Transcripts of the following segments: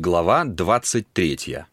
Глава 23.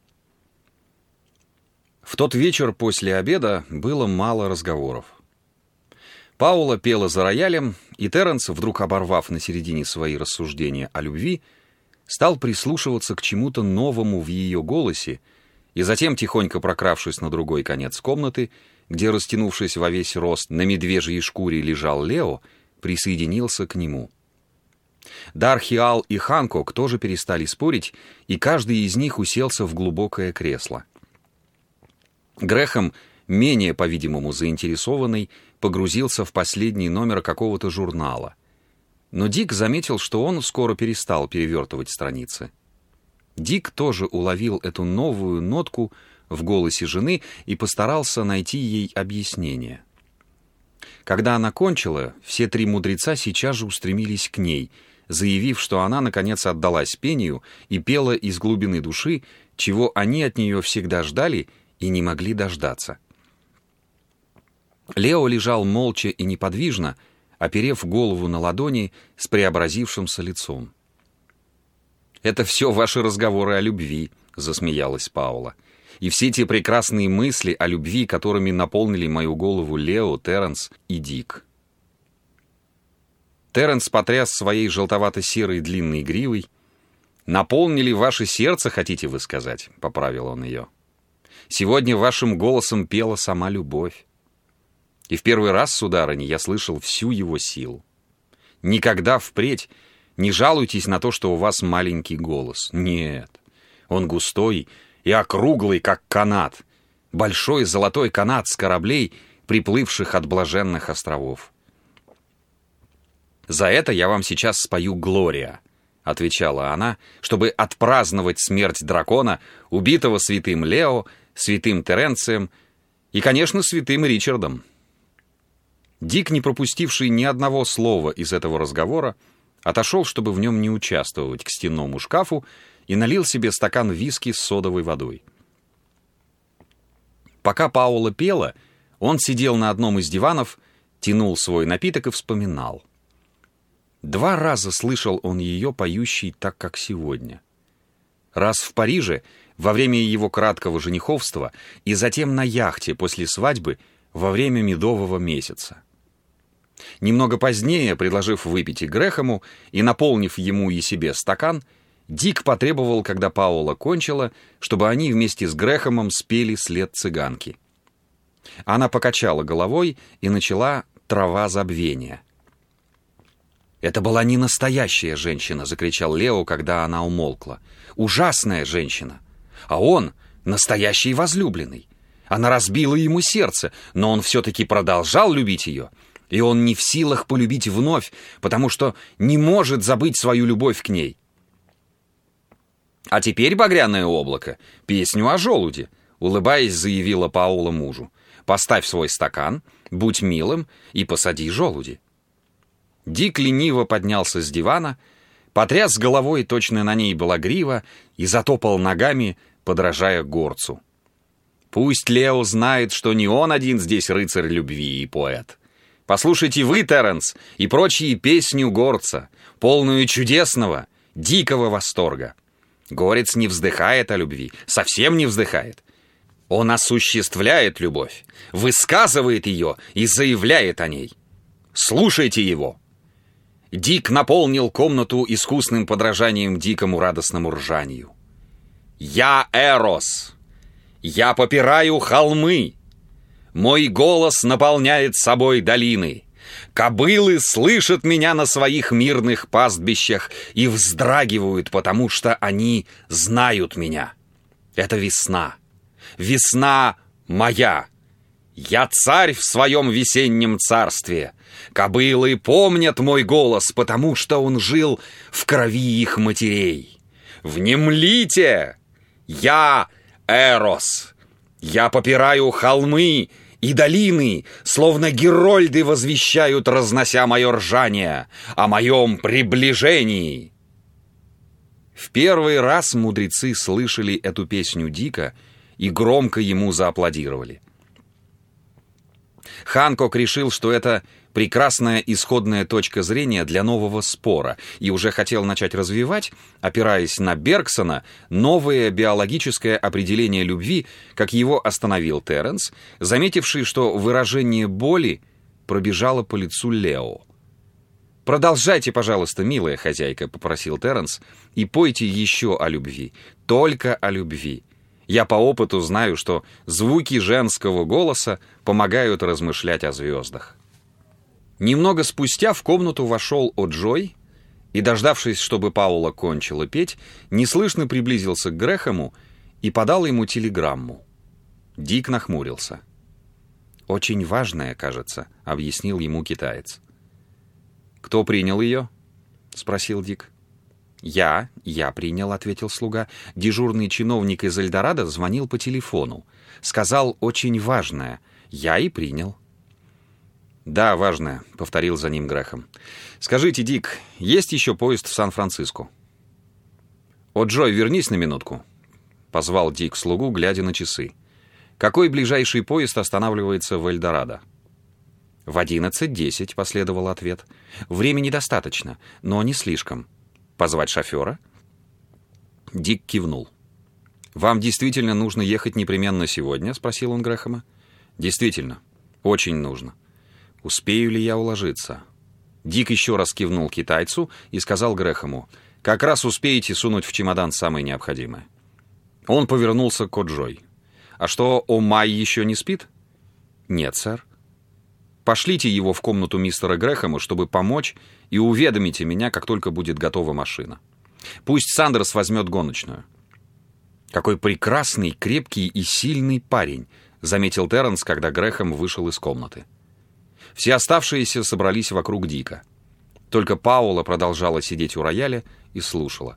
В тот вечер после обеда было мало разговоров. Паула пела за роялем, и Теренс, вдруг оборвав на середине свои рассуждения о любви, стал прислушиваться к чему-то новому в ее голосе, и затем, тихонько прокравшись на другой конец комнаты, где, растянувшись во весь рост, на медвежьей шкуре лежал Лео, присоединился к нему. Дархиал и Ханкок тоже перестали спорить, и каждый из них уселся в глубокое кресло. Грэхэм, менее, по-видимому, заинтересованный, погрузился в последний номер какого-то журнала. Но Дик заметил, что он скоро перестал перевертывать страницы. Дик тоже уловил эту новую нотку в голосе жены и постарался найти ей объяснение. Когда она кончила, все три мудреца сейчас же устремились к ней, заявив, что она, наконец, отдалась пению и пела из глубины души, чего они от нее всегда ждали и не могли дождаться. Лео лежал молча и неподвижно, оперев голову на ладони с преобразившимся лицом. «Это все ваши разговоры о любви», — засмеялась Паула. «И все те прекрасные мысли о любви, которыми наполнили мою голову Лео, Теренс и Дик». Теренс потряс своей желтовато-серой длинной гривой. «Наполнили ваше сердце, хотите вы сказать?» — поправил он ее. «Сегодня вашим голосом пела сама любовь. И в первый раз, сударыня, я слышал всю его силу. Никогда впредь не жалуйтесь на то, что у вас маленький голос. Нет, он густой и округлый, как канат. Большой золотой канат с кораблей, приплывших от блаженных островов. «За это я вам сейчас спою «Глория», — отвечала она, чтобы отпраздновать смерть дракона, убитого святым Лео, святым Теренцием и, конечно, святым Ричардом». Дик, не пропустивший ни одного слова из этого разговора, отошел, чтобы в нем не участвовать, к стенному шкафу и налил себе стакан виски с содовой водой. Пока Паула пела, он сидел на одном из диванов, тянул свой напиток и вспоминал. 2 раза слышал он ее поющей так, как сегодня. Раз в Париже, во время его краткого жениховства, и затем на яхте после свадьбы во время медового месяца. Немного позднее, предложив выпить и Грэхэму и наполнив ему и себе стакан, Дик потребовал, когда Паула кончила, чтобы они вместе с Грэхэмом спели «След цыганки». Она покачала головой и начала «Трава забвения». «Это была не настоящая женщина», — закричал Лео, когда она умолкла. «Ужасная женщина. А он настоящий возлюбленный. Она разбила ему сердце, но он все-таки продолжал любить ее. И он не в силах полюбить вновь, потому что не может забыть свою любовь к ней». «А теперь, багряное облако, песню о желуде», — улыбаясь, заявила Паула мужу. «Поставь свой стакан, будь милым и посади желуди». Дик лениво поднялся с дивана, потряс головой, точно на ней была грива, и затопал ногами, подражая горцу. «Пусть Лео знает, что не он один здесь рыцарь любви и поэт. Послушайте вы, Теренс, и прочие песню горца, полную чудесного, дикого восторга. Горец не вздыхает о любви, совсем не вздыхает. Он осуществляет любовь, высказывает ее и заявляет о ней. Слушайте его». Дик наполнил комнату искусным подражанием дикому радостному ржанию. «Я Эрос! Я попираю холмы! Мой голос наполняет собой долины! Кобылы слышат меня на своих мирных пастбищах и вздрагивают, потому что они знают меня. Это весна! Весна моя! Я царь в своем весеннем царстве! Кобылы помнят мой голос, потому что он жил в крови их матерей. Внемлите! Я Эрос! Я попираю холмы и долины, словно герольды возвещают, разнося мое ржание, о моем приближении». В первый раз мудрецы слышали эту песню Дика и громко ему зааплодировали. Ханкок решил, что это прекрасная исходная точка зрения для нового спора, и уже хотел начать развивать, опираясь на Бергсона, новое биологическое определение любви, как его остановил Терренс, заметивший, что выражение боли пробежало по лицу Лео. «Продолжайте, пожалуйста, милая хозяйка», — попросил Терренс, «и пойте еще о любви, только о любви. Я по опыту знаю, что звуки женского голоса помогают размышлять о звездах». Немного спустя в комнату вошел О'Джой и, дождавшись, чтобы Паула кончила петь, неслышно приблизился к Грэхэму и подал ему телеграмму. Дик нахмурился. «Очень важная, кажется», — объяснил ему китаец. «Кто принял ее?» — спросил Дик. «Я принял», — ответил слуга. «Дежурный чиновник из Эльдорадо звонил по телефону. Сказал, очень важное. Я и принял». «Да, важное», — повторил за ним Грэхэм. «Скажите, Дик, есть еще поезд в Сан-Франциско?» «О'Джой, вернись на минутку», — позвал Дик слугу, глядя на часы. «Какой ближайший поезд останавливается в Эльдорадо?» «В 11:10», — последовал ответ. «Времени достаточно, но не слишком. Позвать шофера?» Дик кивнул. «Вам действительно нужно ехать непременно сегодня?» — спросил он Грэхэма. «Действительно. Очень нужно. Успею ли я уложиться?» Дик еще раз кивнул китайцу и сказал Грэхэму: «Как раз успеете сунуть в чемодан самое необходимое». Он повернулся к О'Джой. «А что, О'Май еще не спит?» «Нет, сэр». «Пошлите его в комнату мистера Грэхэма, чтобы помочь, и уведомите меня, как только будет готова машина. Пусть Сандерс возьмет гоночную». «Какой прекрасный, крепкий и сильный парень», — заметил Терренс, когда Грэхэм вышел из комнаты. Все оставшиеся собрались вокруг Дика. Только Паула продолжала сидеть у рояля и слушала.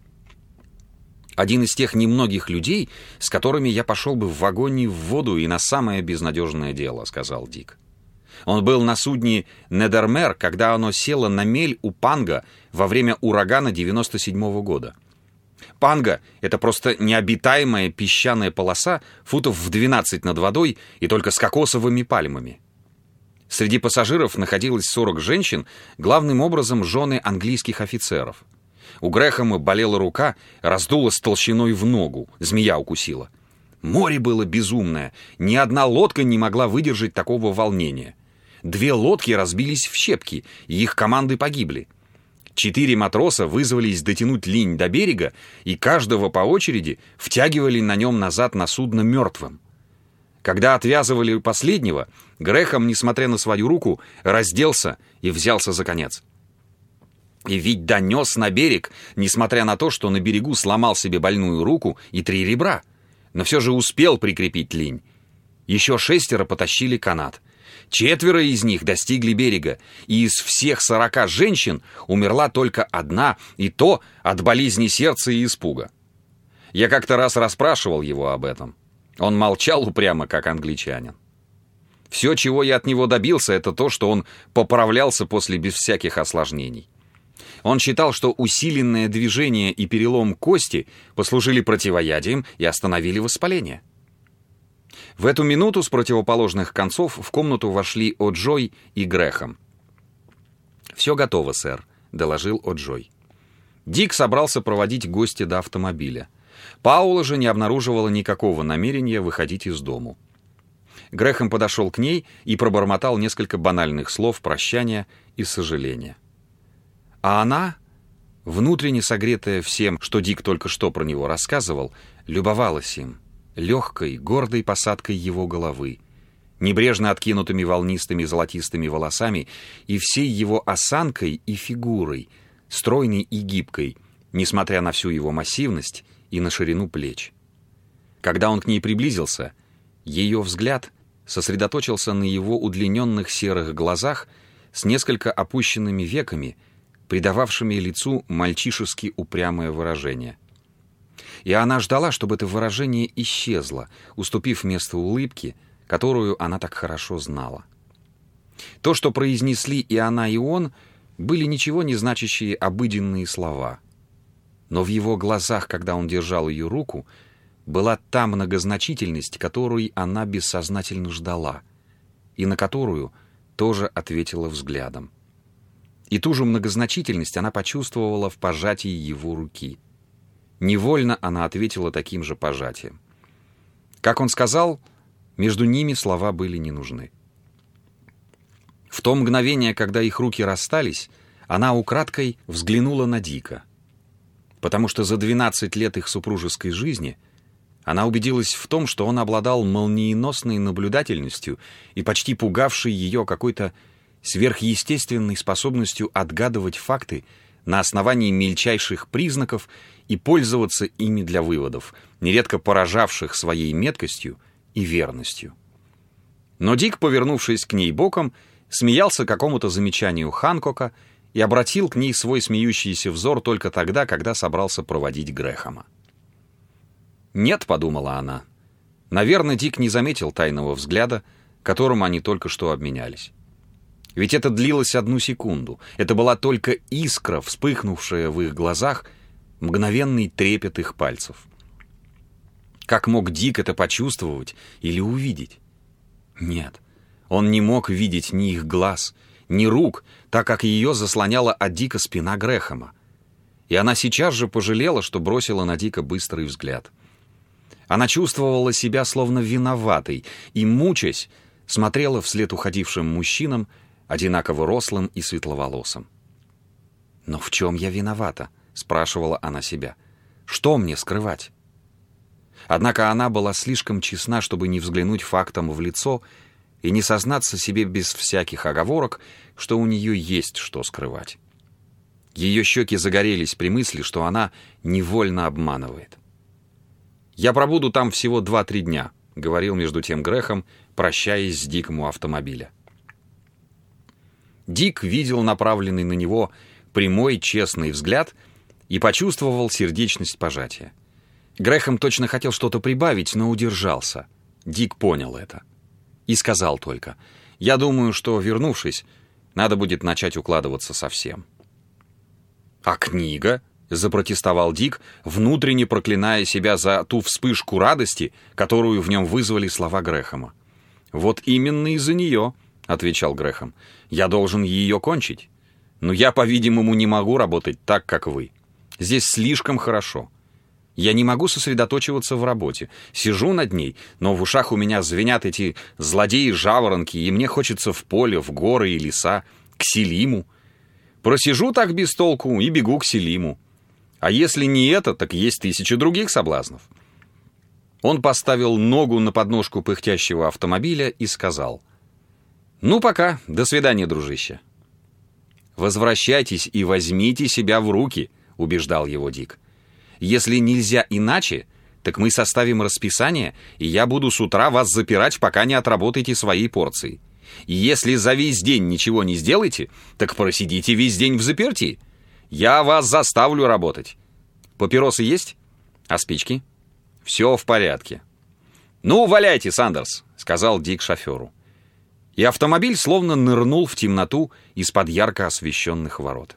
«Один из тех немногих людей, с которыми я пошел бы в вагоне в воду и на самое безнадежное дело», — сказал Дик. «Он был на судне «Недермер», когда оно село на мель у Панга во время урагана 97-го года. Панга — это просто необитаемая песчаная полоса, футов в 12 над водой и только с кокосовыми пальмами. Среди пассажиров находилось 40 женщин, главным образом жены английских офицеров. У Грэхэма болела рука, раздулась толщиной в ногу, змея укусила. Море было безумное, ни одна лодка не могла выдержать такого волнения. 2 лодки разбились в щепки, и их команды погибли. 4 матроса вызвались дотянуть линь до берега, и каждого по очереди втягивали на нем назад на судно мертвым. Когда отвязывали последнего, Грэхэм, несмотря на свою руку, разделся и взялся за конец. И ведь донес на берег, несмотря на то, что на берегу сломал себе больную руку и 3 ребра, но все же успел прикрепить линь. Еще 6 потащили канат. 4 из них достигли берега, и из всех 40 женщин умерла только 1, и то от болезни сердца и испуга. Я как-то раз расспрашивал его об этом. Он молчал упрямо, как англичанин. Все, чего я от него добился, это то, что он поправлялся после без всяких осложнений. Он считал, что усиленное движение и перелом кости послужили противоядием и остановили воспаление. В эту минуту с противоположных концов в комнату вошли О'Джой и Грэхэм. «Все готово, сэр», — доложил О'Джой. Дик собрался проводить гостя до автомобиля. Паула же не обнаруживала никакого намерения выходить из дому. Грэхэм подошел к ней и пробормотал несколько банальных слов прощания и сожаления. А она, внутренне согретая всем, что Дик только что про него рассказывал, любовалась им, легкой, гордой посадкой его головы, небрежно откинутыми волнистыми золотистыми волосами и всей его осанкой и фигурой, стройной и гибкой, несмотря на всю его массивность и на ширину плеч. Когда он к ней приблизился, ее взгляд сосредоточился на его удлиненных серых глазах с несколько опущенными веками, придававшими лицу мальчишески упрямое выражение. И она ждала, чтобы это выражение исчезло, уступив место улыбке, которую она так хорошо знала. То, что произнесли и она, и он, были ничего не значащие обыденные слова. Но в его глазах, когда он держал ее руку, была та многозначительность, которой она бессознательно ждала, и на которую тоже ответила взглядом. И ту же многозначительность она почувствовала в пожатии его руки. Невольно она ответила таким же пожатием. Как он сказал, между ними слова были не нужны. В то мгновение, когда их руки расстались, она украдкой взглянула на Дика, потому что за 12 лет их супружеской жизни она убедилась в том, что он обладал молниеносной наблюдательностью и почти пугавшей ее какой-то сверхъестественной способностью отгадывать факты на основании мельчайших признаков и пользоваться ими для выводов, нередко поражавших своей меткостью и верностью. Но Дик, повернувшись к ней боком, смеялся какому-то замечанию Ханкока и обратил к ней свой смеющийся взор только тогда, когда собрался проводить Грэхэма. «Нет», — подумала она, — «наверное, Дик не заметил тайного взгляда, которым они только что обменялись. Ведь это длилось 1 секунду. Это была только искра, вспыхнувшая в их глазах, мгновенный трепет их пальцев. Как мог Дик это почувствовать или увидеть? Нет, он не мог видеть ни их глаз, ни рук, так как ее заслоняла от Дика спина Грэхэма. И она сейчас же пожалела, что бросила на Дика быстрый взгляд. Она чувствовала себя словно виноватой и, мучаясь, смотрела вслед уходившим мужчинам, одинаково рослым и светловолосым. «Но в чем я виновата?» — спрашивала она себя. «Что мне скрывать?» Однако она была слишком честна, чтобы не взглянуть фактам в лицо и не сознаться себе без всяких оговорок, что у нее есть что скрывать. Ее щеки загорелись при мысли, что она невольно обманывает. «Я пробуду там всего 2-3 дня», — говорил между тем Грэхэм, прощаясь с Диком у автомобиля. Дик видел направленный на него прямой, честный взгляд и почувствовал сердечность пожатия. Грэхэм точно хотел что-то прибавить, но удержался. Дик понял это. И сказал только: «Я думаю, что, вернувшись, надо будет начать укладываться совсем». «А книга?» — запротестовал Дик, внутренне проклиная себя за ту вспышку радости, которую в нем вызвали слова Грэхэма. «Вот именно из-за нее», — отвечал Грэхэм. «Я должен ее кончить. Но я, по-видимому, не могу работать так, как вы. Здесь слишком хорошо. Я не могу сосредоточиваться в работе. Сижу над ней, но в ушах у меня звенят эти злодеи-жаворонки, и мне хочется в поле, в горы и леса, к Селиму. Просижу так без толку и бегу к Селиму. А если не это, так есть 1000 других соблазнов». Он поставил ногу на подножку пыхтящего автомобиля и сказал: «Ну, пока. До свидания, дружище». «Возвращайтесь и возьмите себя в руки», — убеждал его Дик. «Если нельзя иначе, так мы составим расписание, и я буду с утра вас запирать, пока не отработаете свои порции. И если за весь день ничего не сделаете, так просидите весь день взаперти. Я вас заставлю работать. Папиросы есть? А спички?» «Все в порядке». «Ну, валяйте, Сандерс», — сказал Дик шоферу. И автомобиль словно нырнул в темноту из-под ярко освещенных ворот.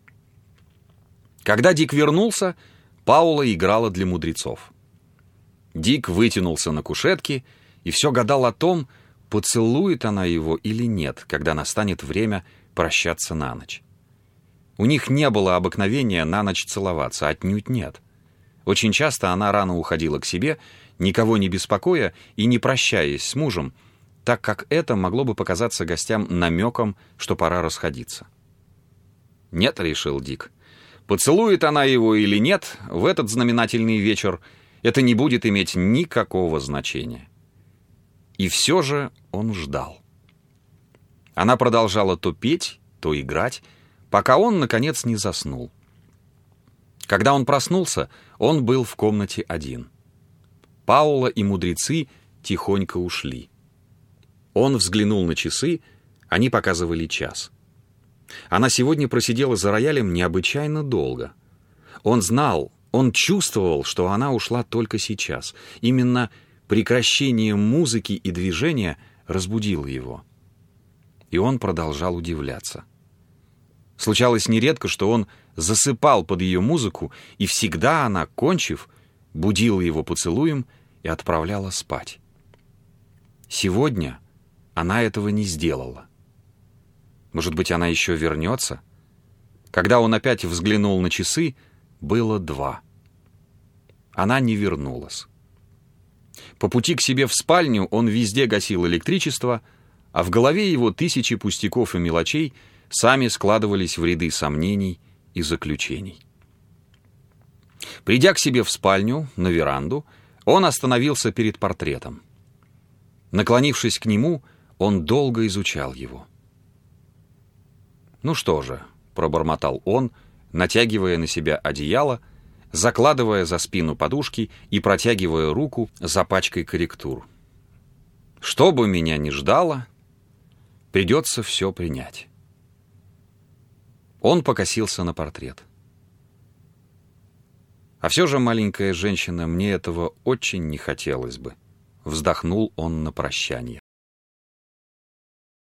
Когда Дик вернулся, Паула играла для мудрецов. Дик вытянулся на кушетке и все гадал о том, поцелует она его или нет, когда настанет время прощаться на ночь. У них не было обыкновения на ночь целоваться, отнюдь нет. Очень часто она рано уходила к себе, никого не беспокоя и не прощаясь с мужем, так как это могло бы показаться гостям намеком, что пора расходиться. «Нет», — решил Дик, — «поцелует она его или нет, в этот знаменательный вечер это не будет иметь никакого значения». И все же он ждал. Она продолжала то петь, то играть, пока он, наконец, не заснул. Когда он проснулся, он был в комнате один. Паула и мудрецы тихонько ушли. Он взглянул на часы, они показывали 1. Она сегодня просидела за роялем необычайно долго. Он знал, он чувствовал, что она ушла только сейчас. Именно прекращение музыки и движения разбудило его. И он продолжал удивляться. Случалось нередко, что он засыпал под ее музыку, и всегда она, кончив, будила его поцелуем и отправляла спать. Сегодня она этого не сделала. Может быть, она еще вернется? Когда он опять взглянул на часы, было 2. Она не вернулась. По пути к себе в спальню он везде гасил электричество, а в голове его тысячи пустяков и мелочей сами складывались в ряды сомнений и заключений. Придя к себе в спальню, на веранду, он остановился перед портретом. Наклонившись к нему, он долго изучал его. «Ну что же», — пробормотал он, натягивая на себя одеяло, закладывая за спину подушки и протягивая руку за пачкой корректур. «Что бы меня ни ждало, придется все принять». Он покосился на портрет. «А все же, маленькая женщина, мне этого очень не хотелось бы», — вздохнул он на прощание.